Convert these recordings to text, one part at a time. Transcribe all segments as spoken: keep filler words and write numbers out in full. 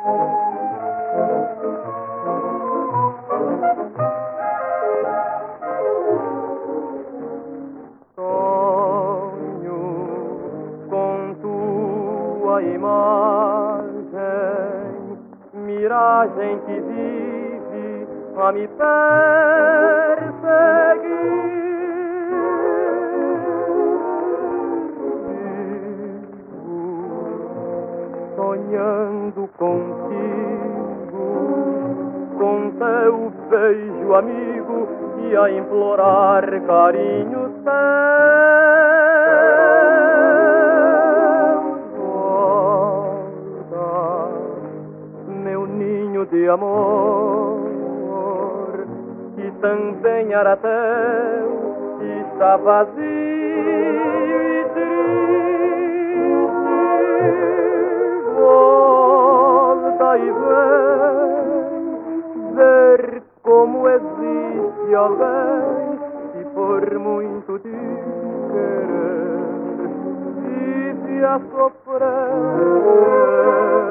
Imagem, miragem que vive a me perseguir. Vivo sonhando contigo, com teu beijo amigo e a implorar carinho teu. De amor, que também era teu, está vazio e triste. Volta e vem ver como existe alguém que por muito te querer vive a sofrer.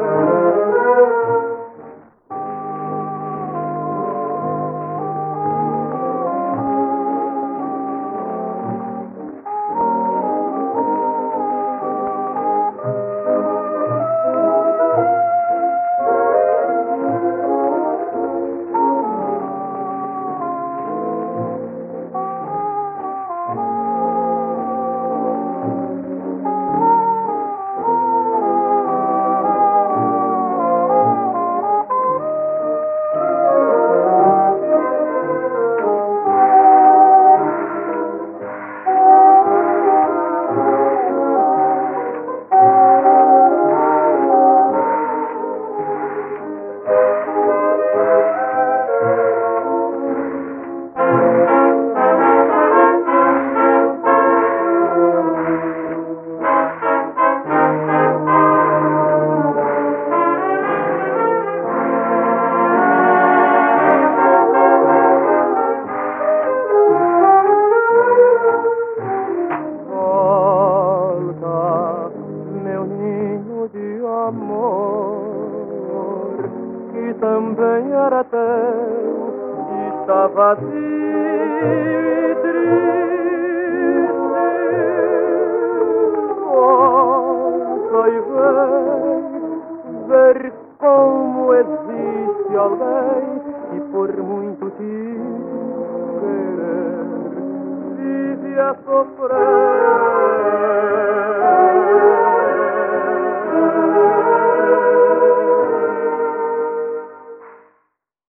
Amor que também era teu, está vazio e triste. Volta e vem ver como existe alguém que por muito te querer vive a sofrer.